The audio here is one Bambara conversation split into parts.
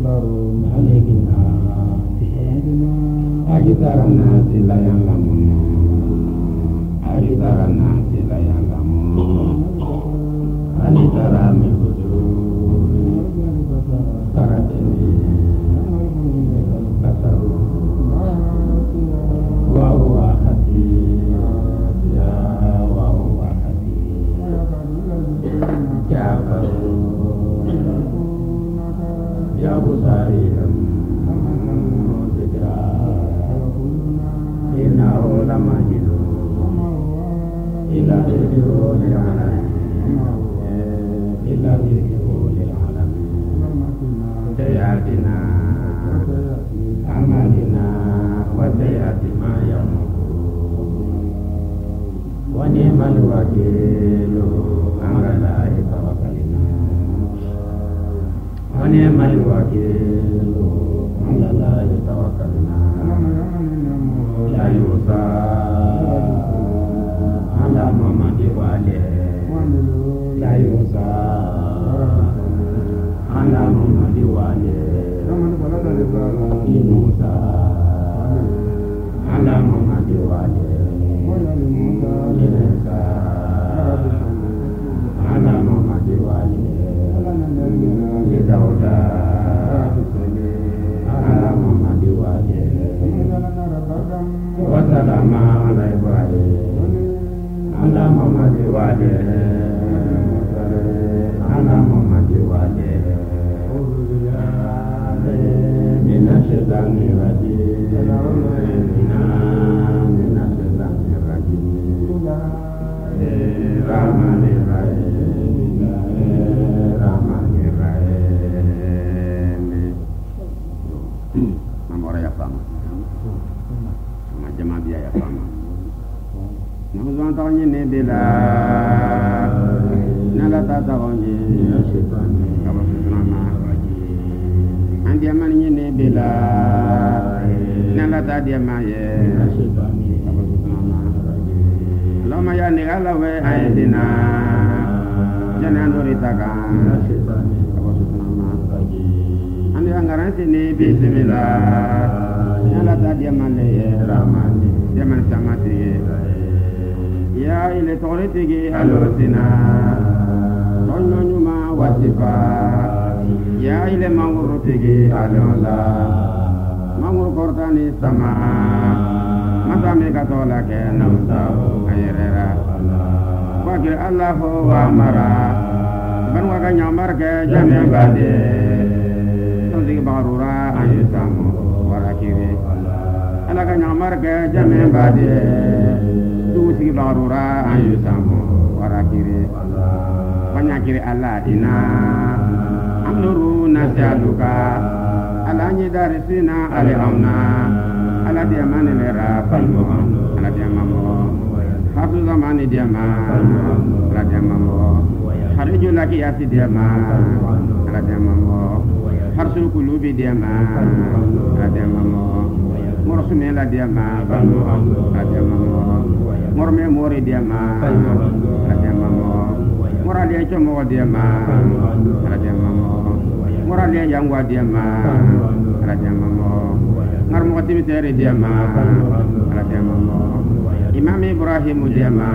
Imam Ibrahim diama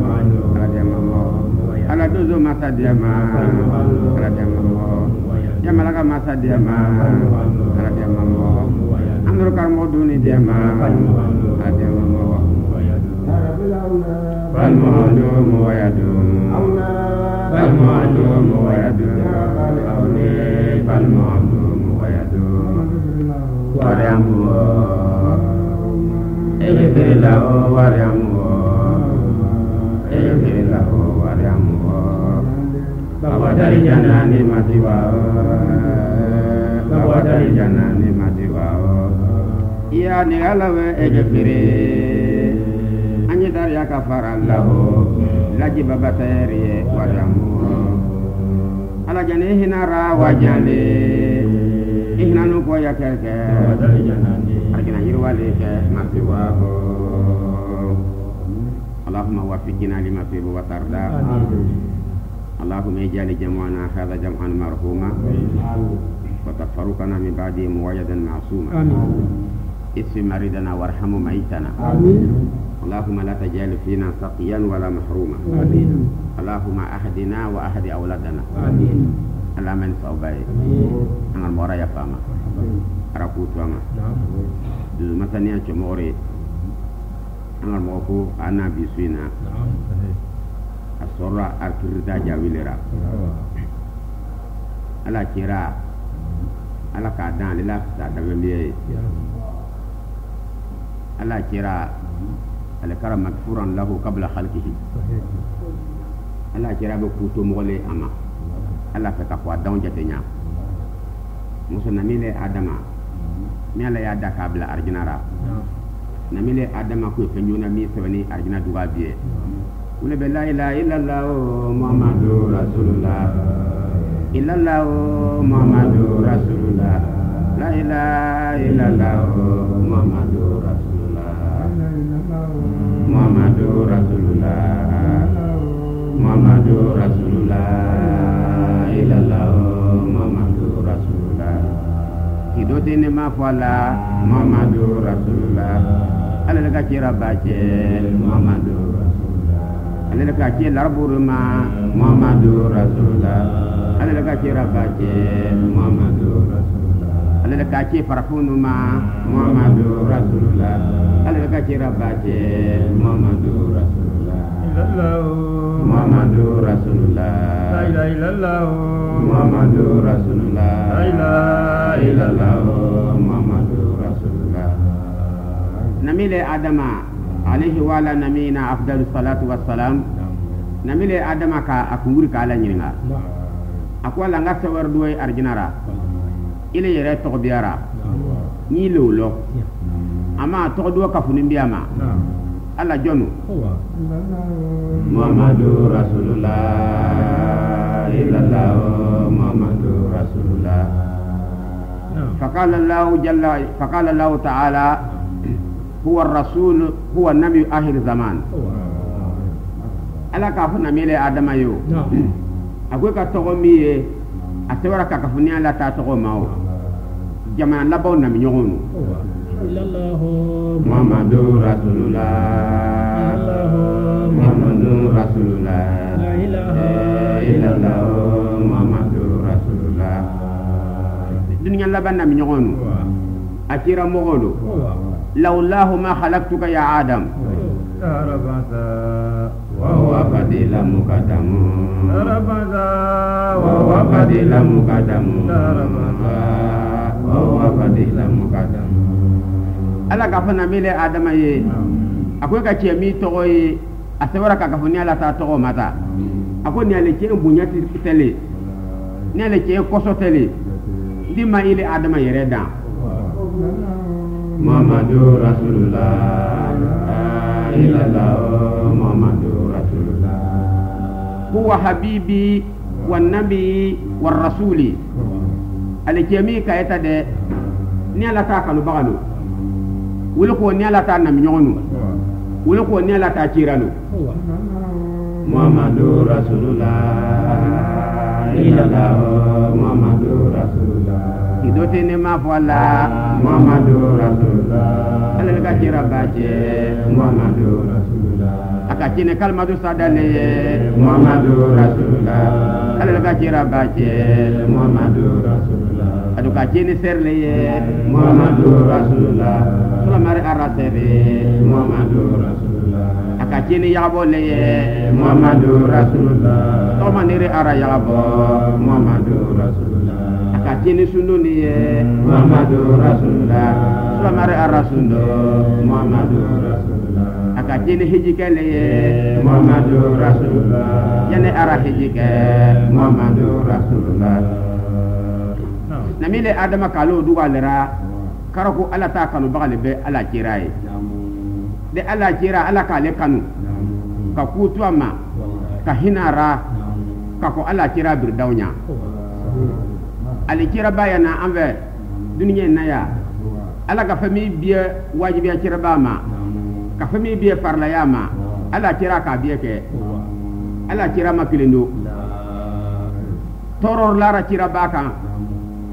ala dozo masa diama Jamalaga masa diama Amru karmo duni diama bal mu'adum wa yadum bal mu'adum wa yadum bal mu'adum wa yadum wariamu lahu wariamu wariamu bawa dari janani matiwa iya ni alawe ejefire anyi dari akafara lahu laji babateri wariamu ala jani hinara wajali ihnanu ko ya keke arjina yirwale ke matiwa Allahumma wafiqna lima tuhibbu wa tarda Allahumma ij'al jam'ana hadha jam'an marhuma wa وتفرقنا من بعدهم وجدا معصوما اشف مريضنا وارحم ميتنا اللهم لا تجعل فينا سقيا ولا محروما اللهم أهدنا وأهد أولادنا اللهم انفع بي أنا المورا يفاما أراكوت واما دوز مثلا يجمعوري أنا الموكو أنا بيسوينا الصورة أركرتا جاويلرا ala kira ala ka dan la sa daga miye ala kira ala kara magfuran lahu qabla khalqihi ala kira be kuto mole ama ala fa ka kwa dawn jatenya muso namile adama mi ala ya da kabla arjinara namile adama ko fe nyona mi sebani arjina duga biye ule be la ilaha illallah muhammadur rasulullah illallah muhammadur rasulullah la ilaha illallah muhammadur rasulullah muhammadur rasulullah muhammadur rasulullah illallah muhammadur rasulullah hidote ne ma fala muhammadur rasulullah ala daga kira bace muhammadur rasulullah ala daga kira larburuma muhammadur rasulullah ala daga kira bace muhammadur rasulullah ala daga kira farfunuma muhammadur rasulullah ala daga kira bace muhammadur rasulullah muhammadur rasulullah la ilaha illallah muhammadur rasulullah la ilaha illallah muhammadur rasulullah namile adama alayhi wa ala nabiyina afdalus salatu wassalam namile adama ka akunguri ka ala nyinga akwala nga sawar duwe arjinara ile yere to biara ni lolo ama to do ka funin biama ala jonu muhammadur rasulullah illallah muhammadur rasulullah faqala allah ta'ala huwa ar-rasul huwa an-nabi akhir zaman ala ka funa mele adama yo akwai ka togo miye a tewara ka kafuni ala ta togo mao jamana labaw na minyogonu muhammadur rasulullah muhammadur rasulullah la ilaha illallah muhammadur rasulullah dunya laban na minyogonu akira mogolo lawlahu ma khalaqtuka ya adam وهو فضيل مقدم ربنا وهو فضيل مقدم وهو فضيل مقدم ala ka fana mele adama ye akwai ka ce mi togo ye a sewara ka kafuni ala ta togo mata ako ni ale ce bunya tele ni ale ce koso tele di ma ile adama yere dan muhammadur rasulullah illallah muhammadur rasulullah huwa habibi wan nabi war rasuli alikemi kayeta de ni ala ta kanu bagalu wala ko ni ala ta nam nyonu wala ko ni ala ta kiranu muhammadur rasulullah illallah muhammadur rasulullah idote ne ma fala muhammadur rasulullah ala ka kira baje muhammadur rasulullah akachine kalmadu sadale muhammadur rasulullah ala ka kira baje muhammadur rasulullah aduka chine serle muhammadur rasulullah sulamare arasere muhammadur rasulullah akachine yabo le muhammadur rasulullah tomanire ara yabo muhammadur rasulullah akachine sununi muhammadur rasulullah sulamare arasundo muhammadur rasulullah akachine hijikele muhammadur rasulullah yane ara hijike muhammadur rasulullah namile adama kalo duga lera karako ala ta kanu bagale be ala kiraye de ala kira ala kale kanu ka kutuama ka hinara ka ko ala kira birdawnya ali kira bayana anve duniya naya ala ka fami biye wajibi ya kira bama ka fami biye farla yama ala kira ka biye ke ala kira makilendo toror lara kira baka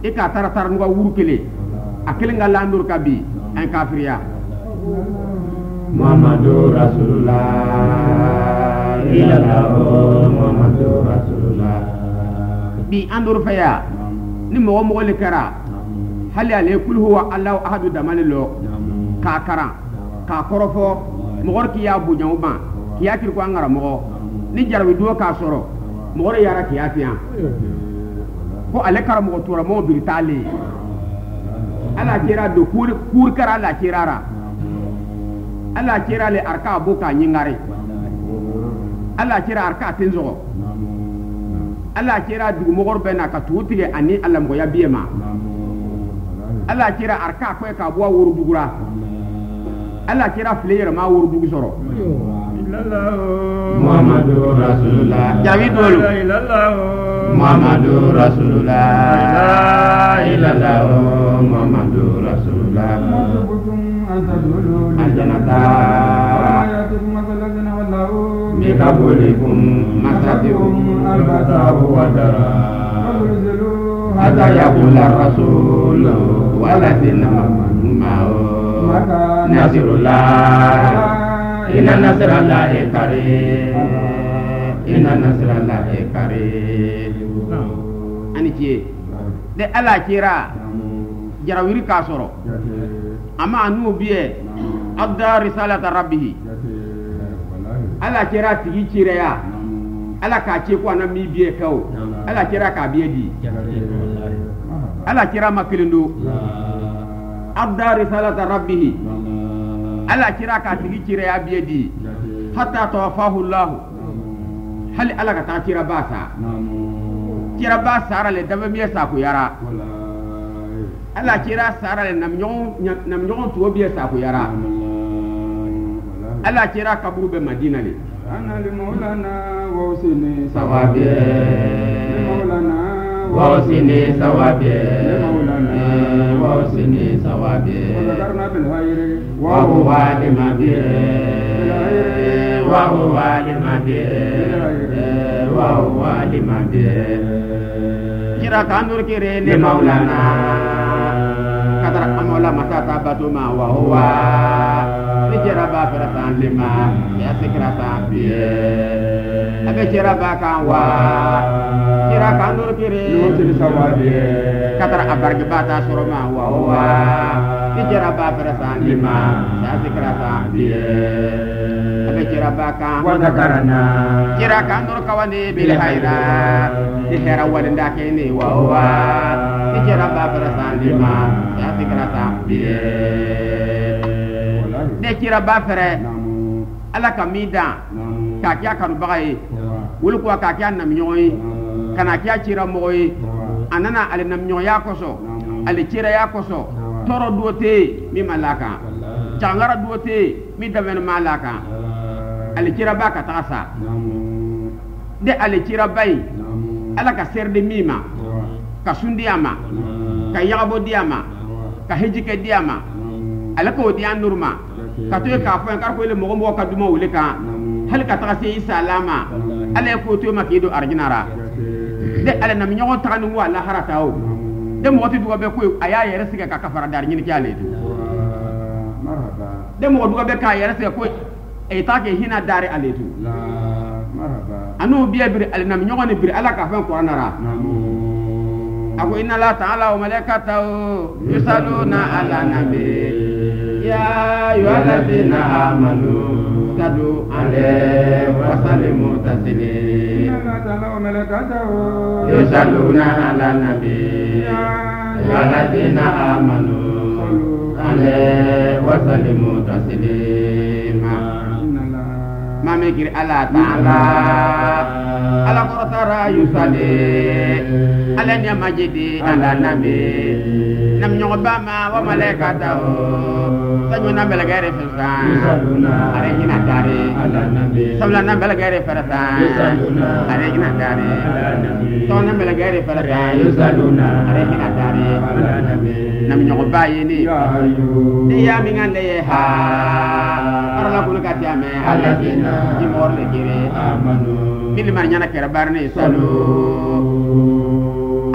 ika taratar nga wuru kele akele nga landur kabi en kafiriya Muhammadu Rasulullah ilallah Muhammadu Rasulullah bi andur faya ni mo mo le kara hali ale kul huwa allah ahadu damalilo ka kara ka korofo mo gorki ya bujan ba kiya kir ko ngara mo ni jarwi do ka soro mo gore yara kiya tiya ko ale kara mo tura mo biritali ala kira do kur kara ala kirara ala kira le arka boka nyingare ala kira arka tinzo ala kira dugu mogor bena ka tutige ani Allah mo ya biyema ala kira arka ko ka bo wuru dugura ala kira fleyer ma wuru dugu soro Muhammadu Rasulullah jawi dolu Muhammadu Rasulullah ilallah Muhammadu Rasulullah aljanata bikabulikum masatikum albatahu wadara hatta yaqula rasul waladina ma'u nasirullah inna nasrallahi karim inna nasrallahi karim ani tie de ala kira jarawiri ka soro ama anu biye adda risalata rabbih ala kira tigi cireya ala ka ce ko nan mi biye kawo ala kira ka biye di ala kira makilindo adda risalata rabbih ala kira ka tigi cireya biye di hatta tawafahu allah hal ala ka ta kira basa kira basa ara le dabe mi sa ku yara ala kira sara le nam nyon to biye sa ku yara ala kira kaburu be madina le ana li maulana wa usini sawabi maulana wa usini sawabi maulana wa usini sawabi wa zakarna bil khayri wa huwa limabi wa huwa limabi wa huwa limabi kira kandur kire le maulana kadara amola matata batuma wa huwa jera ba feratan lima ya sekrata biye abe jera ba kan wa jera kan nur kire no til sawabi katara abarge bata soroma wa jera ba feratan lima ya sekrata biye abe jera ba kan wa zakarana jera kan nur kawani bil hayra di hera walinda kene wa jera ba feratan lima ya sekrata biye de kira ba fere ala ka mida ka kya kanu bagaye wul ko ka kya nam nyoy kana kya kira moy anana ale nam nyoya koso ale kira ya koso toro dote mi malaka jangara dote mi daven malaka ale kira ba ka tasa de ale kira bay ala ka serde mima ka sundiama ka yabo diama ka hejike diama ala ko dian nurma ka to ka fo kar ko le mo mo ka duma wule ka hal ka ta se salama ala ko to ma kido arginara de ala nam nyoon ta nu wala harata o de mo ti duga be ko aya yere siga ka kafara dar nyini kyale to marhaba de mo duga be ka yere siga ko e ta ke hina dare aletu la marhaba anu biya bir ala nam nyoon bir ala ka fa ko anara ako inna la ta'ala wa malaikatahu yusalluna ala nabi ya ayyuhallazina amanu sallu alaihi wa sallimu taslima inna la ta'ala wa malaikatahu yusalluna ala nabi ya ayyuhallazina amanu sallu alaihi wa sallimu taslima mame kiri ala ta'ala ala qurtara yusalli ala ni majidi ala nabi nam nyoba ma wa malaikatahu sanyo na belagare fisan are hina dare ala nabi sabla na belagare farata are hina dare ala nabi to na belagare farata yusaluna are hina dare ala nabi nam nyoba yini ya mi ngande ha arla kun ka tiame ala dina jimor le kire amanu bil mar nyana kera barne salu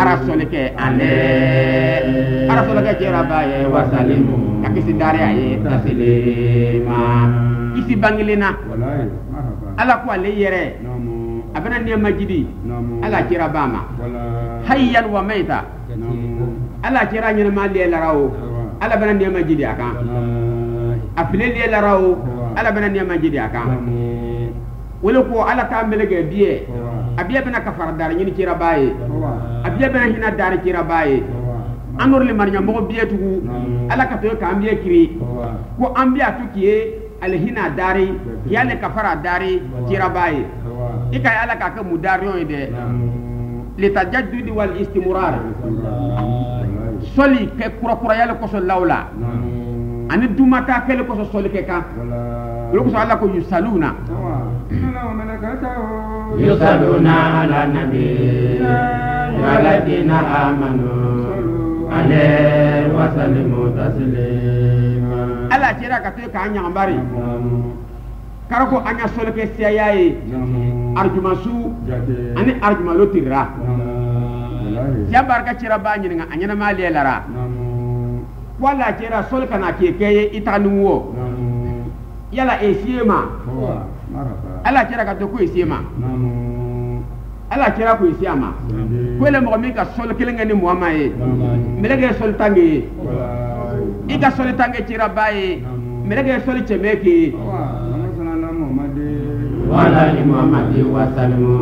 arasolike ale arasolike kira baye wasalimu akisi dari aye taslima isi bangilina wallahi marhaba ala ko ale yere namu abana ne majidi ala kira bama hayyan wa maita ala kira nyina mali la rawo ala bana ne majidi akan afile le la rawo ala bana ne majidi akan wala ko ala ta melege biye abiya bana kafara dar nyini kira baye abiya bana hina dar kira baye anor le marnya mo biye tugu ala ka to ka ambiye kiri ko ambiya to kiye al hina dari yale kafara dari kira baye ikay ala ka ka mudariyo ide li tajaddud wal istimrar soli ke kura yale ko so lawla ani dumata kele ko so soli ke ka loko so ala ko yusaluna yusaluna ala nabi walladina amanu alayhi wa sallimu taslima ala kira ka to ka nyambari karako anya soli ke siyaye arjumasu ani arjuma lotira ya barka kira ba nyinga anyana mali lara wala kira soli kana ke keye itanuwo yala esiema ala kira ka to ko esiema ala kira ko esiema ko le mo mi ka soli kelenga ni muamaye melege soli tangi ika soli tangi kira baye melege soli chemeke wala li muhammadi wa sallimu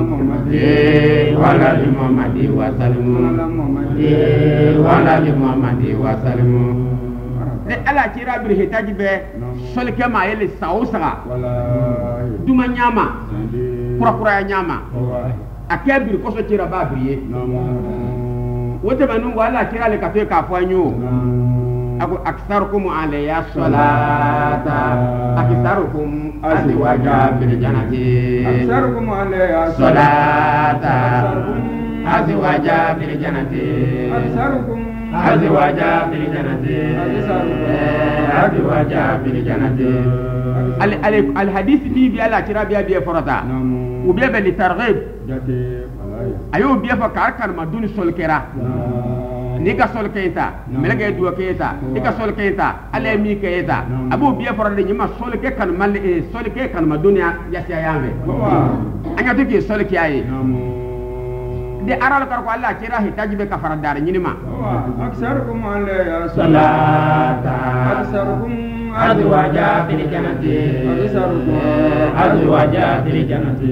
wala li muhammadi wa sallimu wala li muhammadi wa sallimu de ala kira bir hitaji be sol kema yele sausa duma nyama kura nyama akabir ko so kira ba biye wote banu wala kira le ka to ka fanyo aku aksarukum alayya salata aksarukum azwaja bil jannati aksarukum alayya salata azwaja bil jannati aksarukum azwaja bil jannati azwaja bil jannati al hadith bi ala kira bi farata ou bien li targhib ayo bi fa kar ma dun sol kera ni ka sol kayta melage duwa kayta ni ka sol kayta ale mi kayta abu biya farade nyima sol ke kan mal sol ke kan ma dunya ya sia yambe anya to ki sol ki ay de aral kar ko Allah kira hitaji be ka faradar nyinima aksarukum alayya salata aksarukum azwaja bil jannati azwaja bil jannati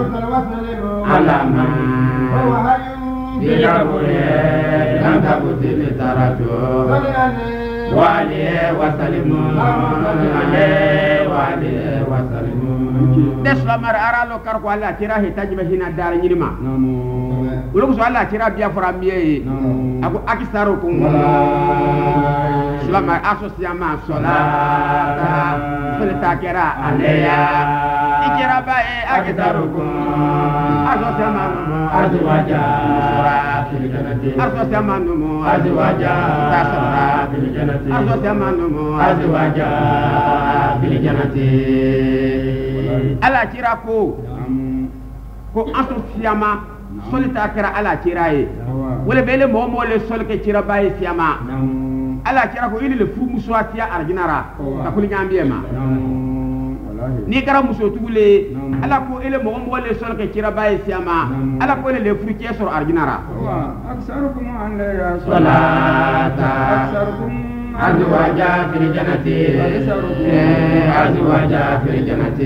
alama Bilabule, Lanta Butili Tarajo, Wali Wasalimu, Wali Wasalimu. Deslamar Aralo Karwala, Tira Hitaji Hina Dar Yilima. Looks Allah Tira Biafra Mie, Abu Akisaro Kum, Slamar Asosiama Solata, Solitakera, Alea, Ikirabae, Akisaro Kum, Asosiama, Azwaja. Arso samanumu azwaja tasara bil jannati arso samanumu azwaja bil jannati ala kira ko aso siyama solita kira ala kira ye wala bele mo le solke kira baye siyama ala kira ko ile le fu muswa tiya arjinara takuli nyambie ma ni kara muso tugule ala ko ele mo le sol ke kira baye siama ala ko ele le fruitier sur arginara aksarukum alayya salata aksarukum azwaja fil jannati azwaja fil jannati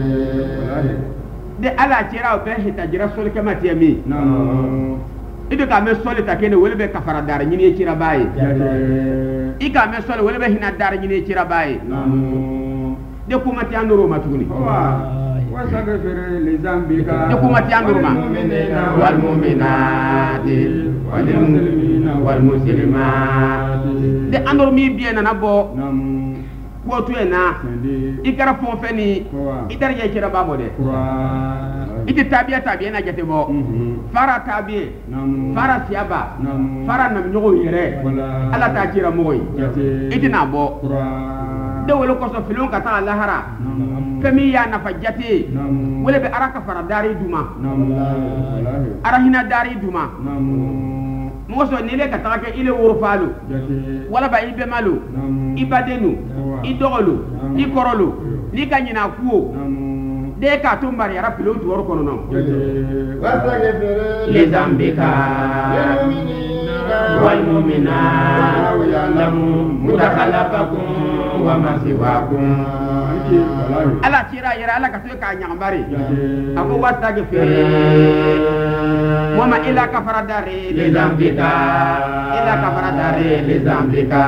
de ala kira be hitajira sol ke matiami ido ka me sol ta kene wele be kafara dar nyini kira baye ika me sol wele be hina dar nyini kira baye de kuma ti andoro matuguni wasaghfir li zambika de kuma ti andoro ma wal mu'minati wal muslimati de andoro mi bien na bo ko to ena ikara fon feni idar ye kira babo de iti tabiya na jate bo fara tabiye fara siaba fara nam nyogo yere ala ta kira moy iti na bo de wolo ko so filon ka ta lahara fami ya nafa jate wala be araka fara dari duma arahina dari duma moso nile ka taga ke ile wurfalu wala ba ibe malu ibadenu idogolu ikorolu ni kanyina kuo de ka to mari ara pilote wor kono non les zambika wal mu'minat ya'lamu mutakhalafakum wa masiwakum ala tira yara ala ka to ka nyambari ako wasta ge fere mama ila kafara dare les zambika ila kafara dare les zambika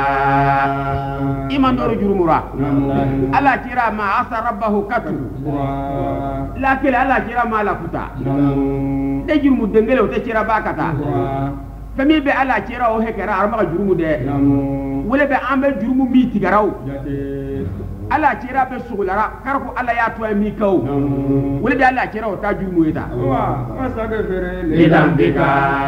iman doro jurumura ala tira ma asa rabbahu katu la kele ala tira ma la kuta de jurumu dengele o te tira bakata fami be ala tira o hekara arma jurumu de wala be ambe jurumu mi tigaraw ala tira be sugulara karko ala ya to mi kaw wala be ala tira o ta jurumu eta lidambika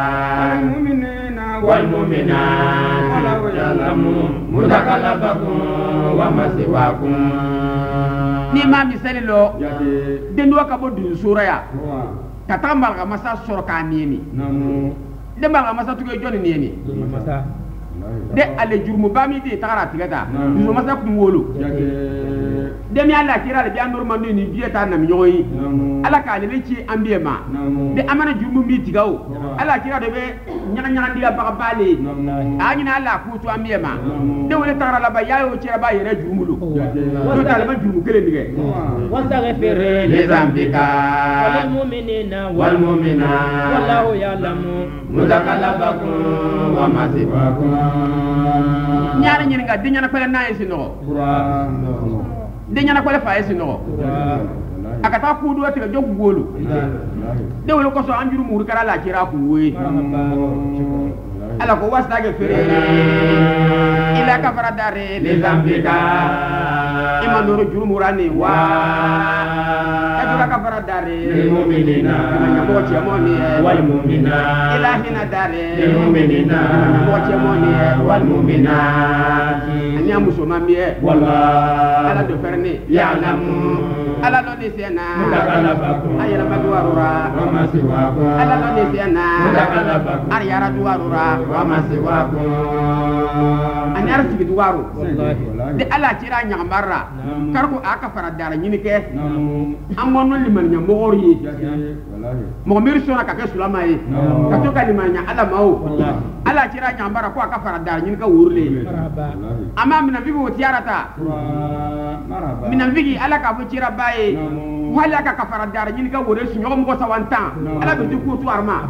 wal mu'minat ya'lamu mutakhalafakum wa masiwakum ni ma misali lo dendo ka bo dun suraya ka tambal ka masa sorka nieni de ba masa tugo joni nieni de ale jurmu bami de tagara tigata du masa ku wolo de mi ala kira le bian normal ni bieta na mi yoyi ala ka le ci ambiye ma de amana jurmu mi tigawo ala kira de be nyanga nyanga diga ba bale ani na ala ku to ambiye ma de wala tagara la ba yayo ci ba yere jurmu lu do ta le ba jurmu kele dige wastaghfir li zambika wal mu'minina wal mu'minat wallahu ya'lamu mutakallafakum wa masiwakum ñaara ñi nga diñana ko la naye ci no diñana ko la faye ci no akata ku do te jog golu de wala ko so anjuru mu kala la kira ku we ala ko wasta ge fere ila ka fara dare les zambika iman doro juru murani wa kadura ka fara dare lil mu'minina mo ci amoni wal mu'minina ila hina dare lil mu'minina mo ci amoni wal mu'minat anya musoma miye wallah ala do ferne ya'lamu ala do de sena mutakhalafakum ayara badwarura wa masiwakum ala do de sena mutakhalafakum ayara duwarura wa masiwakum anyar sigi duwaru wallahi de ala tira nyambarra karko aka fara dara nyini ke amono liman nya mogori mo mir sona ka ke sulama yi ka to kalima nya ala mawo ala tira nyambara ko aka fara dara nyini ka wurle ama mina bibi wotiyarata mina bibi ala ka bu tira baye wala ka kafara dara nyini ka wure su nyogom ko sawantan ala be ku tu arma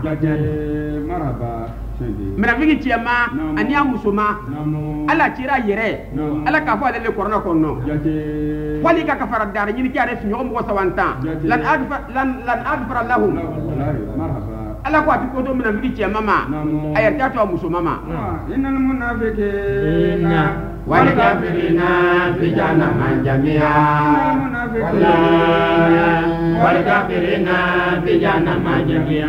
mina bibi tiema ania musoma ala tira yere ala ka fa le korona konno wali ka kafara dara nyini ka re su nyogom ko sawantan lan agfara lahum ala ko ati ko do mina bibi tiema ma ayata to musoma ma innal munafiqina wal kafirina fi jahannam jami'a wal kafirina fi jahannam jami'a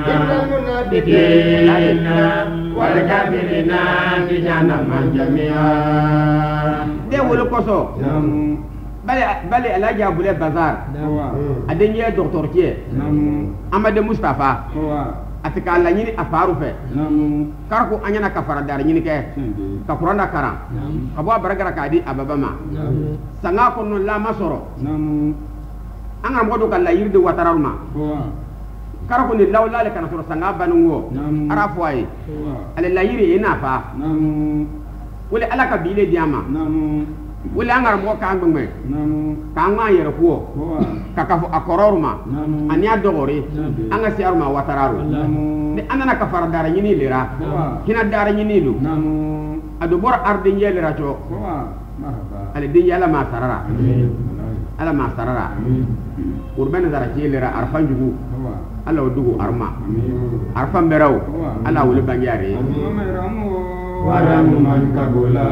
wal kafirina fi jahannam jami'a de wolo koso bale alaji abule bazar adenye docteur tie amade mustafa atika la nyini afaru fe karko anyana kafara dar nyini ke ka qur'ana karam abo baragara kadi ababama sanga ko no la masoro anga modo kala yirde wataralma karko ni lawla le kana soro sanga banungo arafu ay ale la yiri ina fa wala alaka bile diama wala anga mo ka ngbe ka nga yere ko kakafu akororuma anya dogore anga siaruma watararu de anana kafara dara nyini lira kina dara nyini lu adu bor arde nyele rajo ale de yala ma sarara ala ma sarara urbana dara lira arfan jugu ala dugu arma arfan beraw ala wuli bangiare waramu man kabula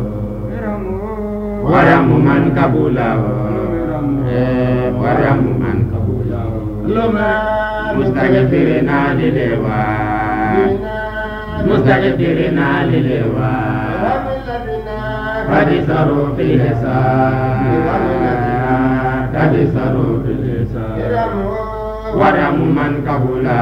waramu man kabula waramu man kabula mustaghfirina lilewa mustaghfirina lilewa fadisaru fil hisab kadisaru bilisa waramu man kabula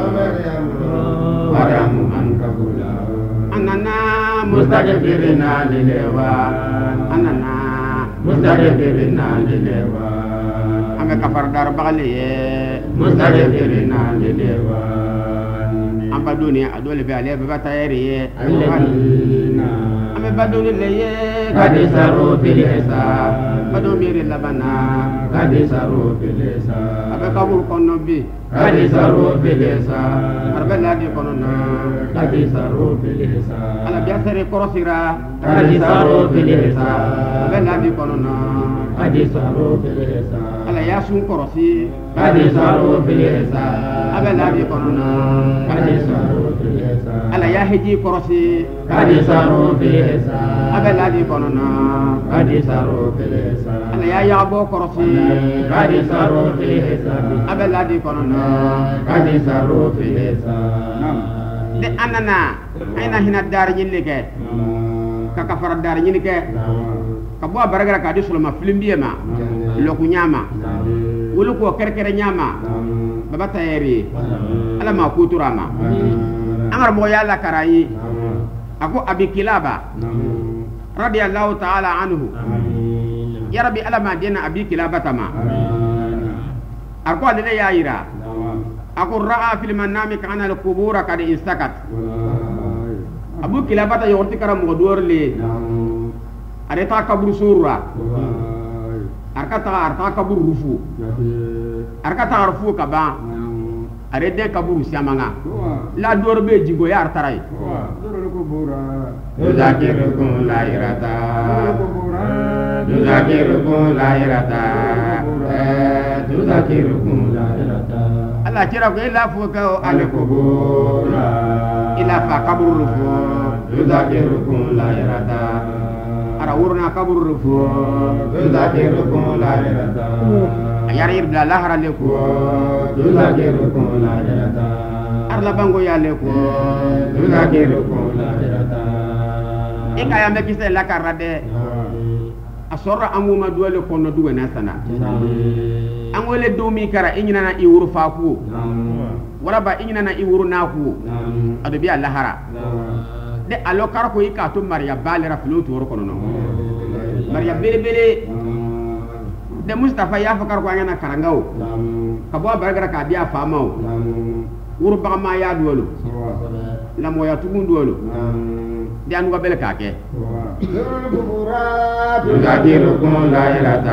waramu man kabula anana mustaghfirina lilewa anana mustaghfirina lilewa ame kafar dar bagaliye mustaghfirina lilewa amba dunia adole be ale be batayriye ame badoni leye kadisaru bilisa badomiri labana kadisaru bilisa abe kabul konobi kadisaru bilisa arbe ladi konona kadisaru bilisa ala biasere korosira kadisaru bilisa abe ladi konona kadisaru bilisa ala yasun korosi kadisaru bilisa abe ladi konona kadisaru bilisa ala yahiji korosi kadisaru bilisa abe ladi konona kadisaru bilisa ala ya yabo korosi kadisaru bilisa abe ladi konona kadisaru bilisa de anana aina hina dar nyilike ka kafara dar nyilike ka bo baragara ka di sulma filimbiye ma loku nyama wulu ko kerkere nyama baba tayeri ala ma kuturama amar mo yalla karayi ako abi kilaba radiyallahu ta'ala anhu ya rabbi ala ma dina abi kilaba tama ako alile yaira ako ra'a fil manami kana al qubura kad istakat abu kilaba ta yorti karam mo dorle areta kabur surra arka kabur rufu arka rufu kaba arede kabur siamanga la dorbe jigo ya artarai yuzakirukum la irata yuzakirukum la irata yuzakirukum la irata Allah kira ko ila fuka al kubur ila fa kabur rufu yuzakirukum la irata ara urna kabur rufu yuzakirukum la irata ayari ibla lahara leku yuzakirukum la irata arla bango ya leku yuzakirukum la irata ikaya me kise la karade asora amuma dole kono duwe na sana angole domi kara inyina na iwuru faku wala ba inyina na iwuru naku ado bi allahara de alokar ko ikato maria balera filotu woro kono no maria bele de mustafa ya fakar ko ngana karangao kabo baragara ka dia famao wuru ba ma ya duwolo la moya tugun duwolo de anu ga bele kake yuzakirukum la irata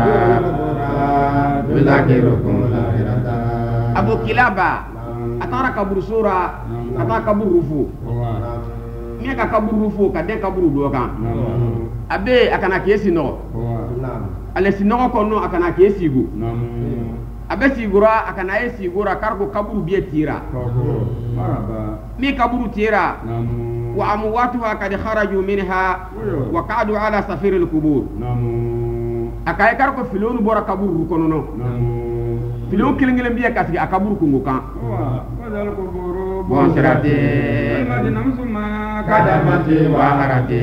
yuzakirukum la irata abu kilaba atara kabur sura atara kabur rufu mi ka kabur rufu ka de kabur do kan abe akana kesi no ale sino ko no akana kesi gu abe sigura akana esi gura kargo kabur biye tira mi kabur tira wa amwatuha kad kharaju minha wa qadu ala safir al qubur akay karko filonu bora kabur ko no filon kilingele biye kasgi akabur ko ngokan bon serate kadamati wa harate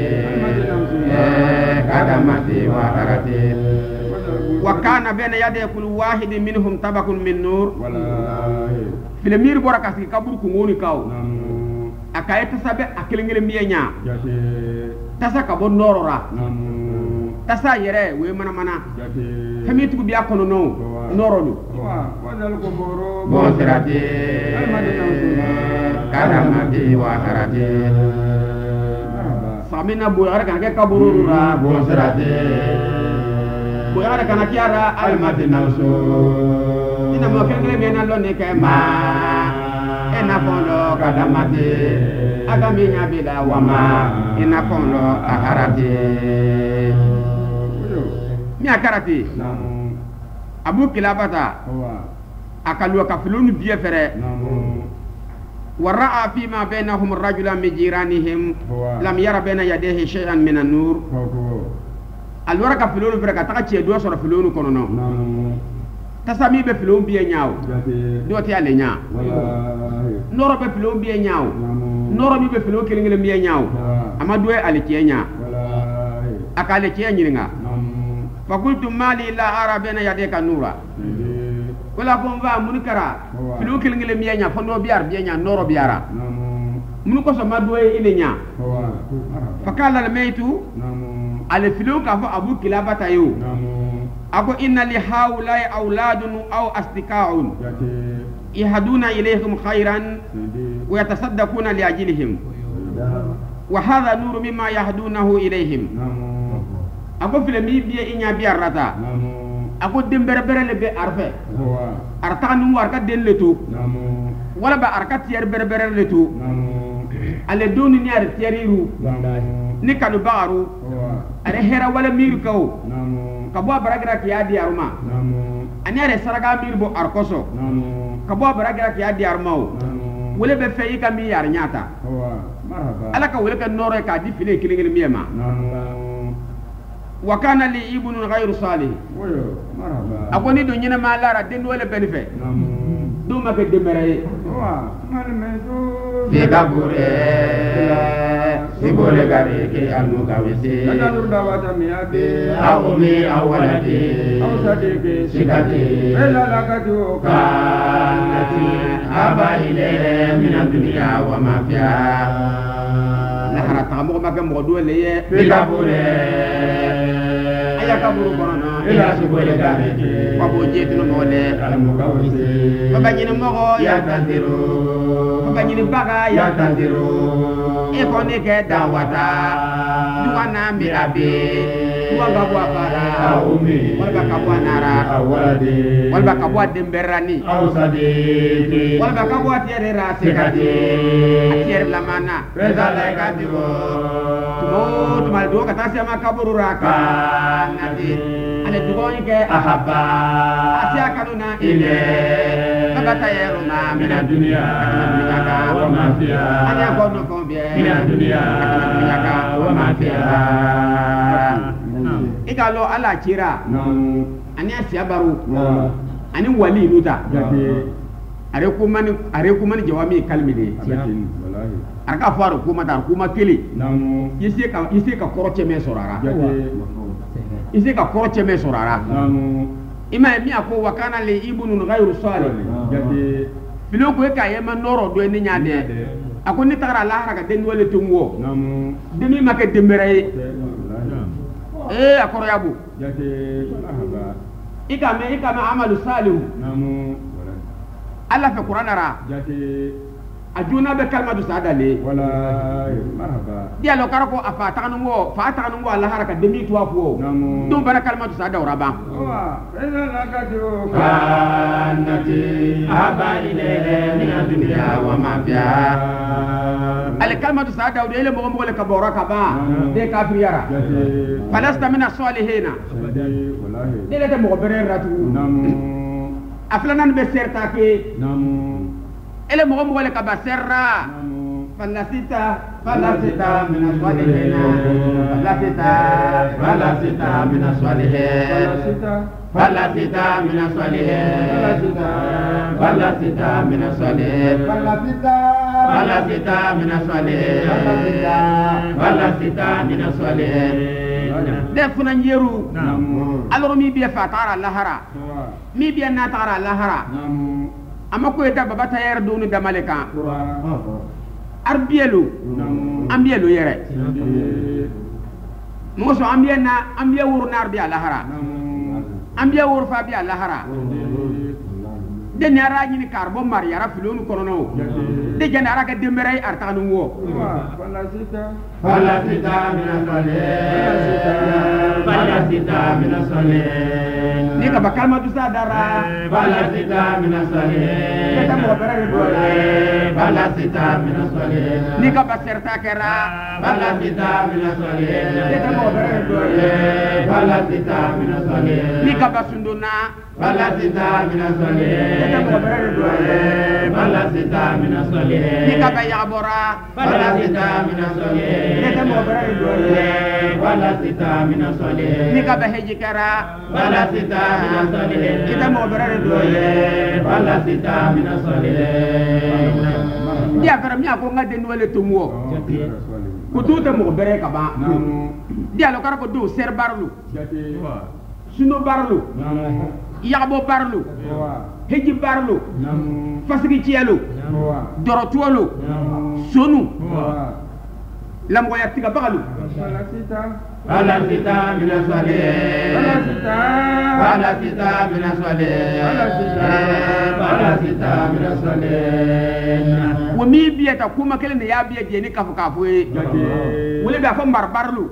kadamati wa harate wa kana bayna yaday kul wahid minhum tabakun min nur filemir bora kasgi kabur ko ngoni kaw akay tasabe akilingele biye nya tasa ka bon norora tasa yere we mana kamitu biya kono no norolu bon serate kadamati wa harate samina buara kan ke kaburura bon serate buara kan kiara almadina so ina mo kengele be na lo ne ke ma ena kono kadamati agaminya bila wama ena kono aharate mi akarati abu kilabata akalu kafilun biye fere wara'a fi ma bainahum rajulan min jiranihim lam yara baina yadayhi shay'an min an-nur alwara kafilun fere ka taka che do soro filunu kono no tasami be filun biye nyaaw do ti ale nya noro be filun biye nyaaw noro bi be filun kelingele biye nyaaw ama do ale che nya akale che nyiringa فقلت ما لي لا أرى بين يديك نورا ولا كون فا منكرا فلو كيلغل ميانيا فنو بيار بيانيا نورو بيارا منو كوسو ما دوي إلينيا فقال الميت على فلو كفو أبو كلابة يو أكو إن لهؤلاء أولاد أو أصدقاء يهدون إليهم خيرا ويتصدقون لأجلهم وهذا نور مما يهدونه إليهم أكو في المي بي إنيا بي الرتا أكو دم بربر لبي أرفع أرتا نمو أركا دين لتو ولا با أركا تيار بربر لتو على دون نيار تياريرو نكالو بارو على هيرا ولا ميركو كبوا براغرا كيا دي أرما أني على سرقا ميربو أركوسو كبوا براغرا كيا دي أرماو ولا بفاي كمي يارنياتا على كولا كنورة كادي فيلي كلينغ ميما وكان لي ابن غير صالح أقولني دنيا ما لا ردين ولا بنفع دوما كدمري في كابوري سيبولي كاريكي المكاوسي أمي أو ولدي أو صديقي سكتي إلا لكتو كانتي أبا إليه من الدنيا وما فيها نحن تغمق مكان مغدوة لي في كابوري أيا كابورو كورونا إلا سيبولي كاريكي وابو جيتنا مولي المكاوسي فبجين مغو يتنذرو فبجين بغا يتنذرو إكوني كدعوتا دوانا ميرابي دوانا بوافارا أمي والبا كبوا نارا ولدي والبا كبوا دمبراني أو صديقي والبا كبوا تيري راسي كاتي أتير لمانا رزا لكاتي تموت مالدو كتاسي ما كبرو راكا نادي أنا دوغوني كي أحبا أسيا كانونا إليه فبتا يرونا من الدنيا وما فيها أنا أقول لكم من الدنيا وما فيها إقالوا على كيرا نعم أنا أسيابارو أنا ولي نوتا أريكم من جوامي كلمة دي أركا فارو كوما دار كوما كلي نعم يسيكا كورتش مي سورارا يسيكا كورتش مي سورارا نعم إما يمي أكو وكان لي ابن غير صالح فلوكو يكا يما نورو دو نيا دي أكو نتغرى الله ركا دين ولي تمو نعم دمي ما كدمري أكو ريابو إكا ما عمل صالح نعم الله في القرآن را أجونا بكلمة سعادة لي ولا مرحبا دي لو كاركو فاتغنو الله ركا دمي توافو دون بنا كلمة سعادة ورابا إذا لكتو كانتي أبا إليه من الدنيا وما فيها الكلمة سعادة ودي مغمغ لك بورا كبا دي كافر يرى فلست من الصالحين دي لك مغبرين راتو أفلنا بسيرتاكي إلى مغمغ لك بسيرا فلستا من الصالحين فلستا من الصالحين فلستا من الصالحين فلستا من الصالحين فلستا من الصالحين فلستا من الصالحين دفنا نيرو alors mi biya fatara lahara mi biya na tara lahara amma ko eta baba tayar donu da malika arbielu ambielu yere mo so ambiya wuru nar biya lahara ambiya wuru fa biya lahara de nyara ni karbo mar yara filonu konono de janara ga demberay artanu wo falasita min as-salih ni ka bakal ma dusa dara falasita min as-salih kita mo berare do falasita min as-salih ni ka baserta kera falasita min as-salih kita mo berare do falasita min as-salih ni ka basunduna falasita min as-salih kita mo berare do falasita min as-salih ni ka bayabora falasita min as-salih kita mo berare do falasita min as-salih ni ka baheji kera falasita min as-salih kita mo berare do falasita min as-salih dia kara mi ko ngade wala tumuo kututa mo berare ka ba dia lo kara ko do serbarlu suno barlu yagbo barlu heji barlu fasigi cielo dorotuolo sonu lamgo ya tiga bagalu Wala sita mina swale Wala sita mina swale Wala sita mina swale wo mi biya ta kuma kelen da ya biya je ni kafu kafu wole ba fa marbarlu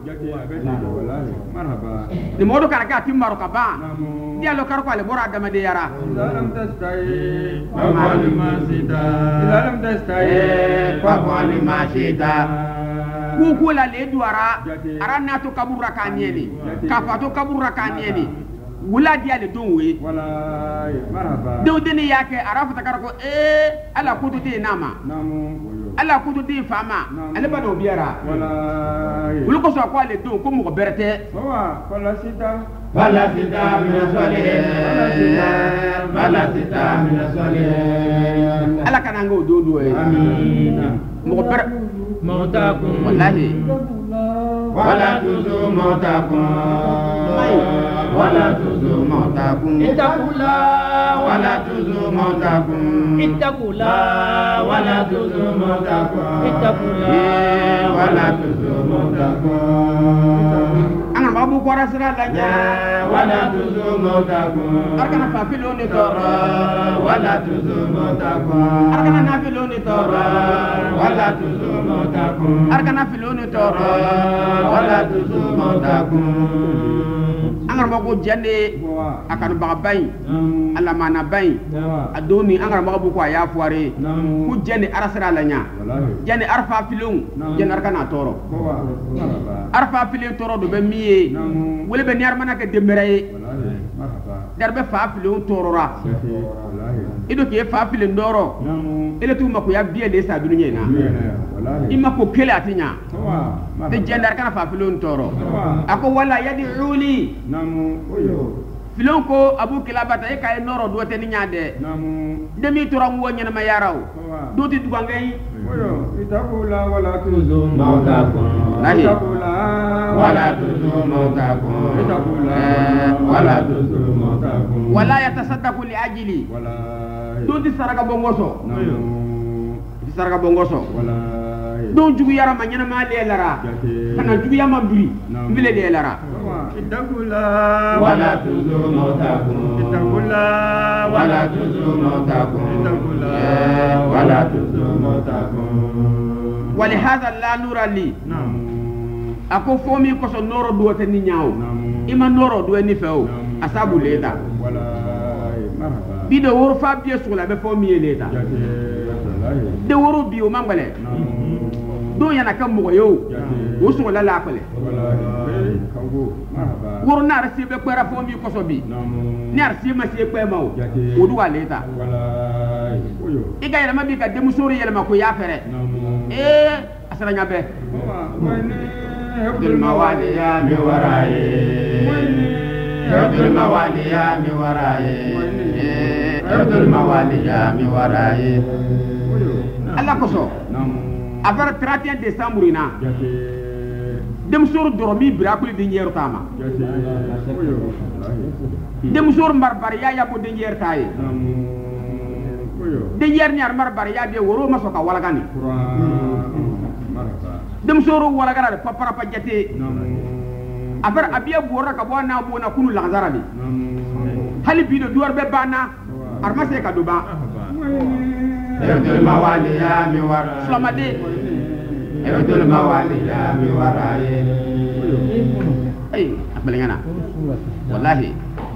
Marhaba de modo kala ka timmaro ka ba dia lo kar ko ale bora dama de yara Lam tastai Wa ma sita Lam tastai wa ma sita ko la le duara arana to kabura kanyeni kafato kabura kanyeni wula dia le donwe Wala marhaba do deni yake arafu takara ko ala kudu te nama ala kudu te fama ale ba do biara Wala wulu ko so ko ale don ko mo berte Wala sita wala sita min swale wala sita min swale ala kana ngo do do Amina mo ber Mautakum wallahi Wala tuzu mautakum wala tuzu mautakum Ittaqula wala tuzu mautakum Ittaqula Wala tuzu mautakum Ittaqula wala tuzu mautakum anga babu ko rasira lanya Wala tuzu mautakum arkana fa filo ni toro Wala tuzu mautakum arkana na filo ni toro Wala tuzu mautakum arkana filo ni toro Wala tuzu mautakum anga babu jande akan bagabay alla mana bay adoni anga babu ko ya fuare ku jande arasira lanya jande arfa filon jande arkana toro arfa filon toro do be miye wole be nyar mana ke demere darbe fa filon torora ido ke fa filon doro ele tu mako ya biye de sa dunya na imma ko kele atinya de jande arkana fa filon toro ako wala yad'uli filon ko abu kilabata e kay noro do te ni nyaade demi turam wo nyana ma yaraw do ti dugangay Ittaqula wala tuzu mautakum Ittaqula wala tuzu mautakum Ittaqula wala tuzu mautakum wala yatasaddaqu li ajli Wala do ti saraga bongoso ti saraga bongoso Wala don jugu yara ma nyana ma le lara kana jugu yama mbiri mbile le lara Ittaqula wala tuzu mautakum Ittaqula wala tuzu mautakum Ittaqula wala tuzu mautakum wali hadha la nura li ako fomi ko so noro do te ni nyaaw ima noro do ni few asabu leta Wala marhaba bido woro fa biye sula be fomi leta de woro biyo mangale do yana kam mo yo wo so la la kole woro na rasi be kwara fomi ko so bi ni arsi ma si kwe mawo o du waleta iga yana mabi ka demu sori yana mako ya fere asara nyabe Abdul mawali ya mi waraye Abdul mawali ya mi waraye Abdul mawali ya mi waraye Allah koso afar 31 décembre ina dem sor doromi birakuli de nyeru tama dem sor marbar ya yabo de nyer taye de nyer nyar marbar ya be woro maso ka walagani dem soro walagara de papara pajate afar abiya bora ka bona bona kunu langzara bi hali bido duwar be bana armase ka duba Abdul mawali ya mi waraye flamade Abdul mawali ya mi waraye ay abalengana wallahi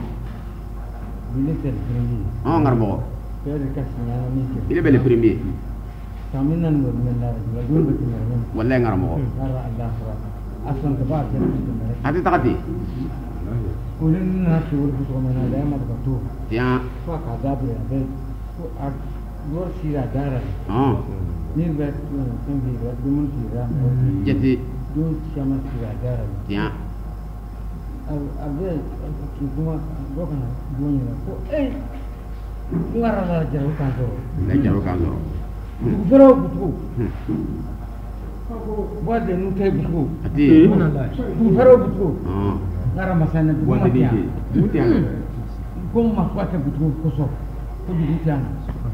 on ngarbo il est le premier wallahi ngarbo hadi takati ya jadi ya ngara masana du wonde matiya dite mutiana ko ma kwata butu ko so ko mutiana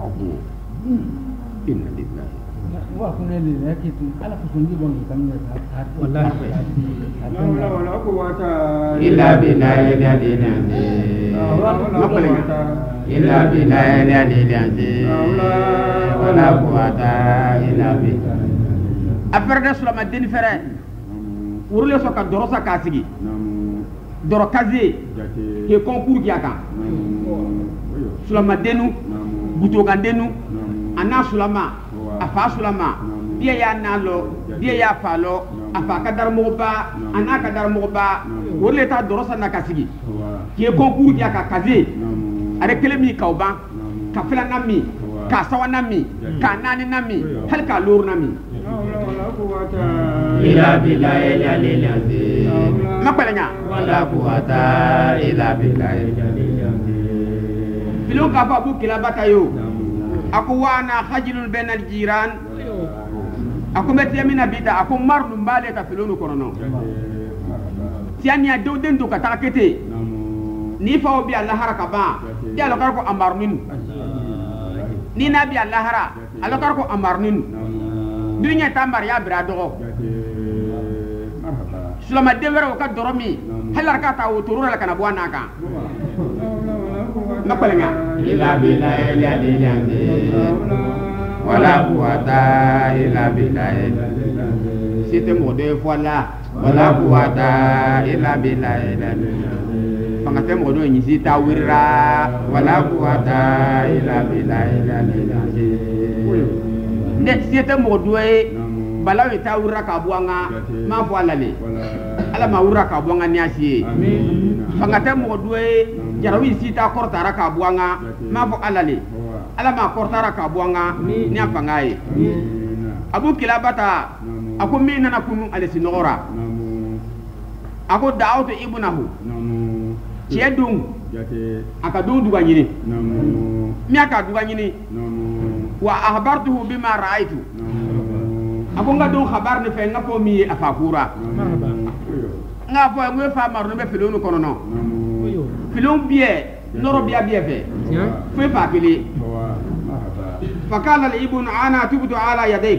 inna lillahi wa kunele yake tu ala kusundi bongo kamne wallahi wala quwwata illa billahi al-aliyyil azim illa billahi al-aliyyil azim wala quwwata illa billahi aferde sulama den fere urule so ka dorosa kasigi doro kaze ke concours ki aka sulama denu butoga denu ana sulama afa sulama dia ya nalo dia ya falo afa kadar moba ana kadar moba urule ta dorosa na kasigi ke concours ki aka kaze are kelemi kauba ka fela nami ka sawa nami ka nani nami hal ka lor nami ila billahi al-aliyyil azim makwalanya wala quwwata illa billahi al-aliyyil azim filon ka fa bu kila batayo aku wana khajilul bainal jiran aku meti mina bida aku marlu mbale ta filonu kono tiani ya do den to kata kete ni fa obi Allah haraka ba ya lo kar ko amarnin ni nabi Allah hara alo kar ko amarnin dunya tambar ya brado sulama devero ka doromi halar ka ta wuturu la kana buana ka mapalenga ila billahi al-aliyyil azim wala quwwata illa billahi c'était mo de voilà wala quwwata illa billahi al-aliyyil azim pangate mo do nyisi ta wirra wala quwwata illa billahi al-aliyyil azim ne c'était mo do balawi ta wirra ka buanga ma fo alale ala ma wirra ka buanga ni asiye pangate mo do jarawi sita kortara ka buanga ma fo alale ala ma kortara ka buanga ni afangaye abu kilabata ako mina na kunu ale sinora ako daawto ibnahu cedung aka do duga nyini mi aka duga nyini wa ahbartuhu bima ra'aytu ako nga don khabar ne fe nga po mi afakura nga fo ngwe fa marno be filonu kono no filon bie noro bia bia fe fe fa kili fakala al-ibn ana tubtu ala yadayk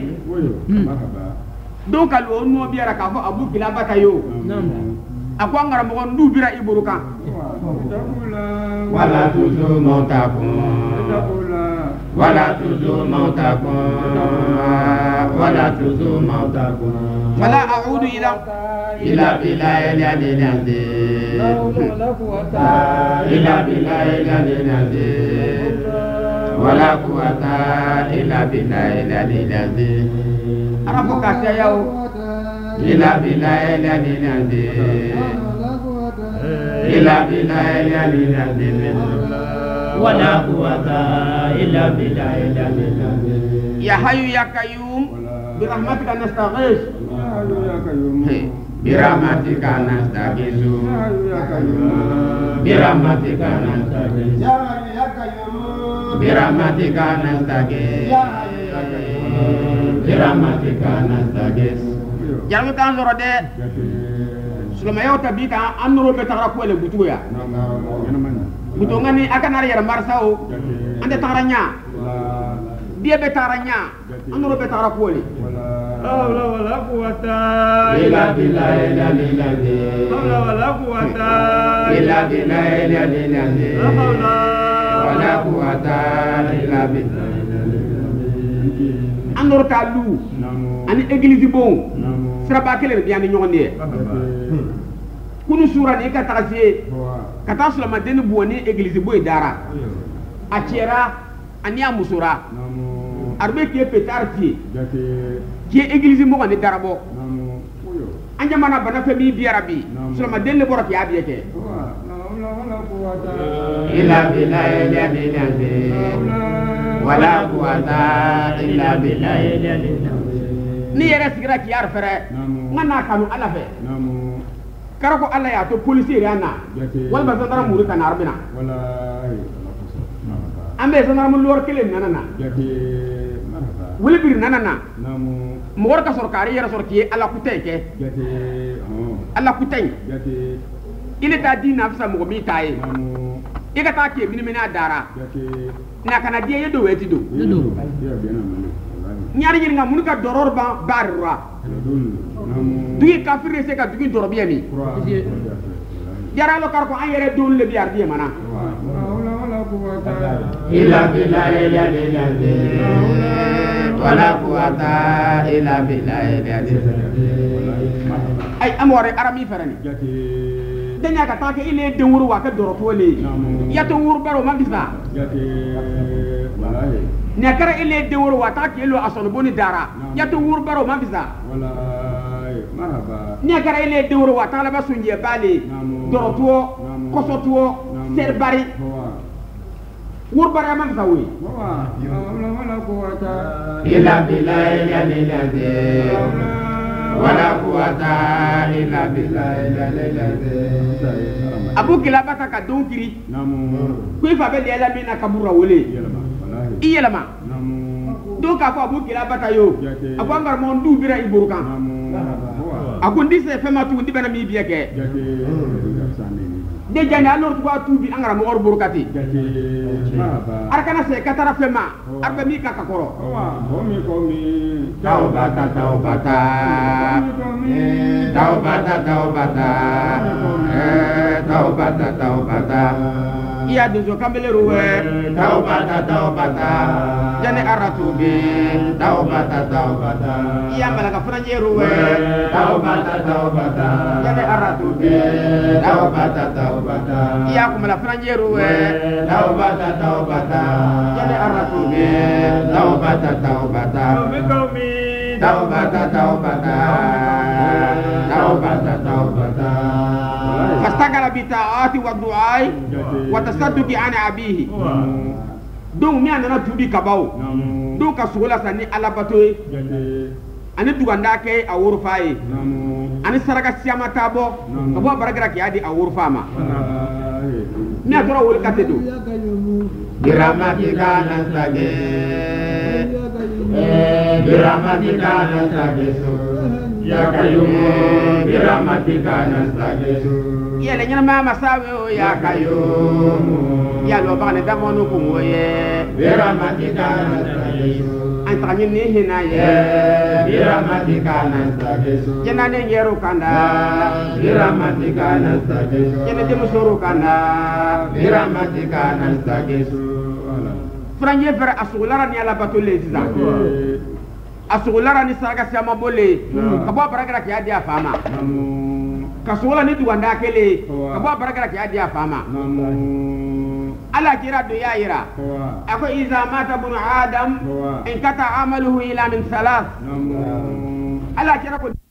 donc alo no biara ka fo abu kilabata yo ako ngara mo ndu bira iburuka wala tuzu mautakum wala tuzu mautakum wala tuzu mautakum fala a'udu ila billahi al-aliyyil azim ila billahi al-aliyyil azim wala quwwata illa billahi al-aliyyil azim arafo ka sayao ila billahi al-aliyyil azim ila billahi al-aliyyil azim wala quwwata illa billahi al-aliyyil azim ya hayyu ya qayyum bi rahmatika nastaghith bi rahmatika nastaghith bi rahmatika nastaghith bi rahmatika nastaghith bi rahmatika nastaghith jamu kan zoro de sulama yaw tabika anuro be tara ko le butuya butongani akanar yar marsao ande taranya dia be taranya anuro be tara ko le hawla wala quwwata illa billahi al-aliyyil azim hawla wala quwwata illa billahi al-aliyyil azim hawla wala quwwata illa billahi anuro talu ani église bon siraba kele be yani nyonde kunu sura ni ka taxie kata sulama den buoni église boy dara atiera ania musura arbe ke petarti ki église mo ni darabo anja mana bana fe bi biarabi sulama den le borati abiyeke illa billahi al-aliyyil azim wala quwwata illa billahi al-aliyyil azim ni yere sigira ki yar fere ngana kanu ala fe karako alla ya to policier yana wal ba zandara muri kana arbina ambe zandara mu lor kelen nanana wuli bir nanana mo warka sorkari yere sorki ala kuteke alla kutay ile ta dina fisa mo mi taye namu e ka ta ke mini mena dara jate na kana die yedo weti do ya bena mane wallahi nyari nyinga mun ka doror ba barra dun namu dugi kafir se ka dugi dorobiya mi qura jara lo kar ko an yere don le biar die mana wala wala quwwata illa billahi al-azim wala quwwata illa billahi al-azim ay amore arami farani jate denya ka ta ke ile de wuru wa ka doro to le ya to wuru baro ma bisa jate wallahi ne kara ile de wuru wa ta ke lo asono boni dara ya to wuru baro ma bisa wallahi marhaba ne kara ile de wuru wa ta la ba sunje bale doro to koso to ser bari wuru bara ma bisa wi wala quwwata illa billahi al-azim wala quwwata illa billahi al-azim abu kilabata ka don kiri namu ko fa be lela mina kabura wole wallahi iyelama namu do ka fa abu kilabata yo abu ngar mon du bira iburukan namu aku ndise fema tu ndi bana mi bieke jate sande de jani alor tu tu bi angara mo or burukati jate marhaba arkana se katara fema arbe mi ka kakoro komi taubata taubata taubata taubata taubata taubata iya dozo kambele ruwe taubata taubata jani aratubi taubata taubata iya malaka franje ruwe taubata taubata jani aratubi taubata taubata iya kumala franje ruwe taubata taubata jani aratubi taubata taubata taubata taubata taubata taubata fastagala bitaati wa du'ai wa tasadduqi an abihi donc mi anana tubi kabaw donc ka sugola sani alabatoy ani duganda ke a wurfaye ani saraka siyama tabo kabo baragara ki adi a wurfama mi atora wol katedo biramatika nastage biramatika nastage ya kayyum biramatika nastage yele nyana mama sawe o ya kayyum ya lo bane damono ko moye biramatika nastage antani ni hinaye biramatika nastage jena ne yeru kanda biramatika nastage jena demu soru kanda biramatika nastage franje fer asulara ni ala batole ziza asulara ni saraka siama bole kabo baragara ki adi afama kasugola ni duganda kele kabo baragara ki adi afama ala kira do ya ira ako iza mata bunu adam in kata amaluhu ila min thalath ala kira ko